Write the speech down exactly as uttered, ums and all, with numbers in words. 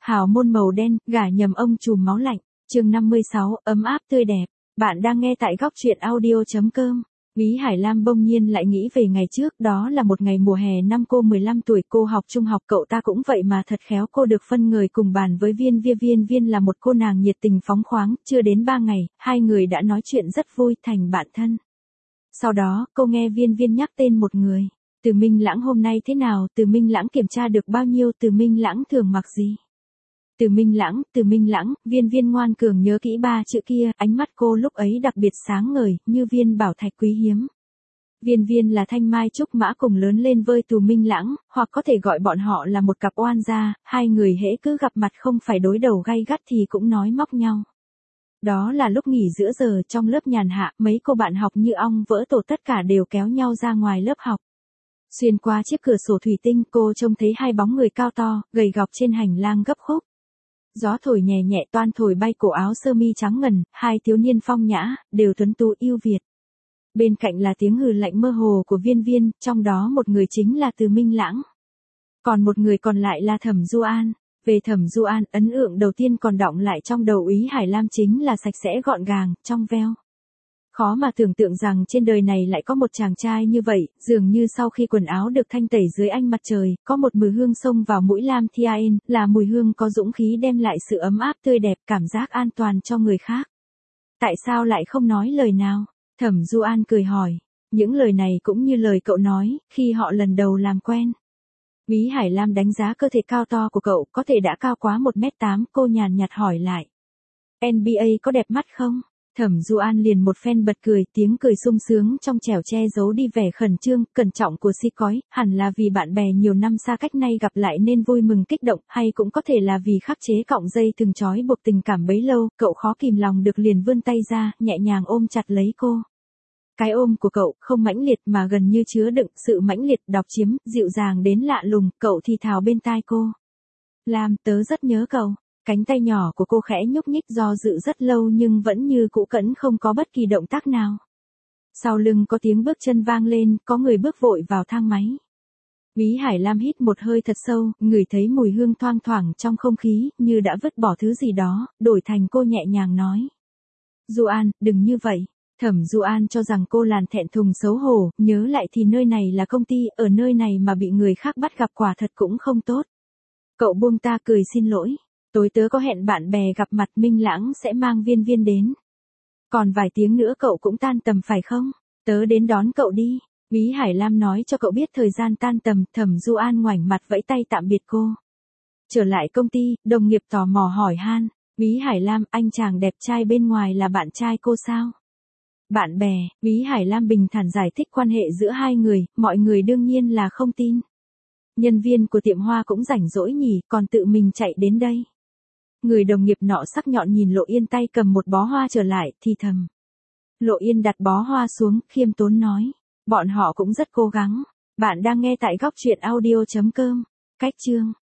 Hào môn màu đen, gả nhầm ông trùm máu lạnh. Chương năm mươi sáu, ấm áp tươi đẹp. Bạn đang nghe tại góc truyện audio chấm com. Lý Hải Lam bỗng nhiên lại nghĩ về ngày trước, đó là một ngày mùa hè năm cô mười lăm tuổi, cô học trung học, cậu ta cũng vậy mà thật khéo, cô được phân người cùng bàn với Viên Viên. Viên Viên là một cô nàng nhiệt tình phóng khoáng, chưa đến ba ngày, hai người đã nói chuyện rất vui, thành bạn thân. Sau đó, cô nghe Viên Viên nhắc tên một người. Từ Minh Lãng hôm nay thế nào, Từ Minh Lãng kiểm tra được bao nhiêu, Từ Minh Lãng thường mặc gì. Từ Minh Lãng, Từ Minh Lãng, Viên Viên ngoan cường nhớ kỹ ba chữ kia, ánh mắt cô lúc ấy đặc biệt sáng ngời, như viên bảo thạch quý hiếm. Viên Viên là thanh mai trúc mã cùng lớn lên với Từ Minh Lãng, hoặc có thể gọi bọn họ là một cặp oan gia, hai người hễ cứ gặp mặt không phải đối đầu gay gắt thì cũng nói móc nhau. Đó là lúc nghỉ giữa giờ trong lớp nhàn hạ, mấy cô bạn học như ong vỡ tổ tất cả đều kéo nhau ra ngoài lớp học. Xuyên qua chiếc cửa sổ thủy tinh, cô trông thấy hai bóng người cao to, gầy gọc trên hành lang gấp khúc. Gió thổi nhẹ nhẹ toan thổi bay cổ áo sơ mi trắng ngần, hai thiếu niên phong nhã, đều tuấn tú yêu Việt. Bên cạnh là tiếng hừ lạnh mơ hồ của Viên Viên, trong đó một người chính là Từ Minh Lãng. Còn một người còn lại là Thẩm Du An. Về Thẩm Du An, ấn tượng đầu tiên còn đọng lại trong đầu Úy Hải Lam chính là sạch sẽ gọn gàng, trong veo. Khó mà tưởng tượng rằng trên đời này lại có một chàng trai như vậy, dường như sau khi quần áo được thanh tẩy dưới ánh mặt trời, có một mùi hương xông vào mũi Lam Thiaen, là mùi hương có dũng khí đem lại sự ấm áp tươi đẹp, cảm giác an toàn cho người khác. Tại sao lại không nói lời nào? Thẩm Du An cười hỏi. Những lời này cũng như lời cậu nói, khi họ lần đầu làm quen. Úy Hải Lam đánh giá cơ thể cao to của cậu, có thể đã cao quá một mét tám, cô nhàn nhạt hỏi lại. en bê a có đẹp mắt không? Thẩm Du An liền một phen bật cười, tiếng cười sung sướng trong trẻo che giấu đi vẻ khẩn trương, cẩn trọng của si cói, hẳn là vì bạn bè nhiều năm xa cách nay gặp lại nên vui mừng kích động, hay cũng có thể là vì khắc chế cọng dây từng trói buộc tình cảm bấy lâu, cậu khó kìm lòng được liền vươn tay ra, nhẹ nhàng ôm chặt lấy cô. Cái ôm của cậu không mãnh liệt mà gần như chứa đựng sự mãnh liệt, đọc chiếm, dịu dàng đến lạ lùng, cậu thì thào bên tai cô. Lam, tớ rất nhớ cậu. Cánh tay nhỏ của cô khẽ nhúc nhích do dự rất lâu nhưng vẫn như cũ cẩn không có bất kỳ động tác nào. Sau lưng có tiếng bước chân vang lên, có người bước vội vào thang máy. Úy Hải Lam hít một hơi thật sâu, ngửi thấy mùi hương thoang thoảng trong không khí, như đã vứt bỏ thứ gì đó, đổi thành cô nhẹ nhàng nói. Du An, đừng như vậy. Thẩm Du An cho rằng cô làn thẹn thùng xấu hổ, nhớ lại thì nơi này là công ty, ở nơi này mà bị người khác bắt gặp quả thật cũng không tốt. Cậu buông ta cười xin lỗi. Tối tớ có hẹn bạn bè gặp mặt, Minh Lãng sẽ mang Viên Viên đến. Còn vài tiếng nữa cậu cũng tan tầm phải không? Tớ đến đón cậu đi. Úy Hải Lam nói cho cậu biết thời gian tan tầm, Thẩm Du An ngoảnh mặt vẫy tay tạm biệt cô. Trở lại công ty, đồng nghiệp tò mò hỏi han. Úy Hải Lam, anh chàng đẹp trai bên ngoài là bạn trai cô sao? Bạn bè, Úy Hải Lam bình thản giải thích quan hệ giữa hai người, mọi người đương nhiên là không tin. Nhân viên của tiệm hoa cũng rảnh rỗi nhỉ, còn tự mình chạy đến đây. Người đồng nghiệp nọ sắc nhọn nhìn Lộ Yên tay cầm một bó hoa trở lại, thì thầm. Lộ Yên đặt bó hoa xuống, khiêm tốn nói. Bọn họ cũng rất cố gắng. Bạn đang nghe tại góc truyện audio chấm com. Cách chương.